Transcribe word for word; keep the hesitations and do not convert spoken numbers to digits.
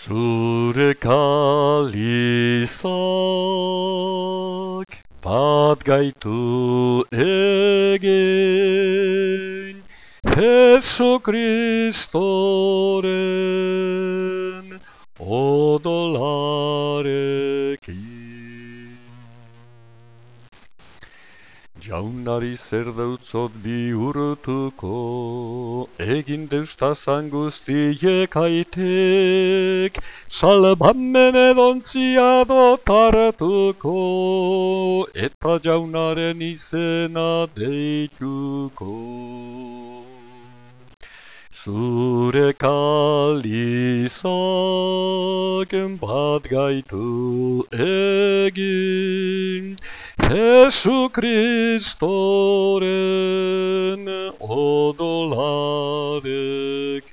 Zure kalizak bat gaitu egin Jesu Kristoren odolarekin. Jaunari zer dautzot bihurtuko, egin deustazan guztiek aitek, salbamen edontzia dotartuko, eta jaunaren izena deituko. Zure kalizak bat gaitu egin, Jesu Kristoren odolarekin.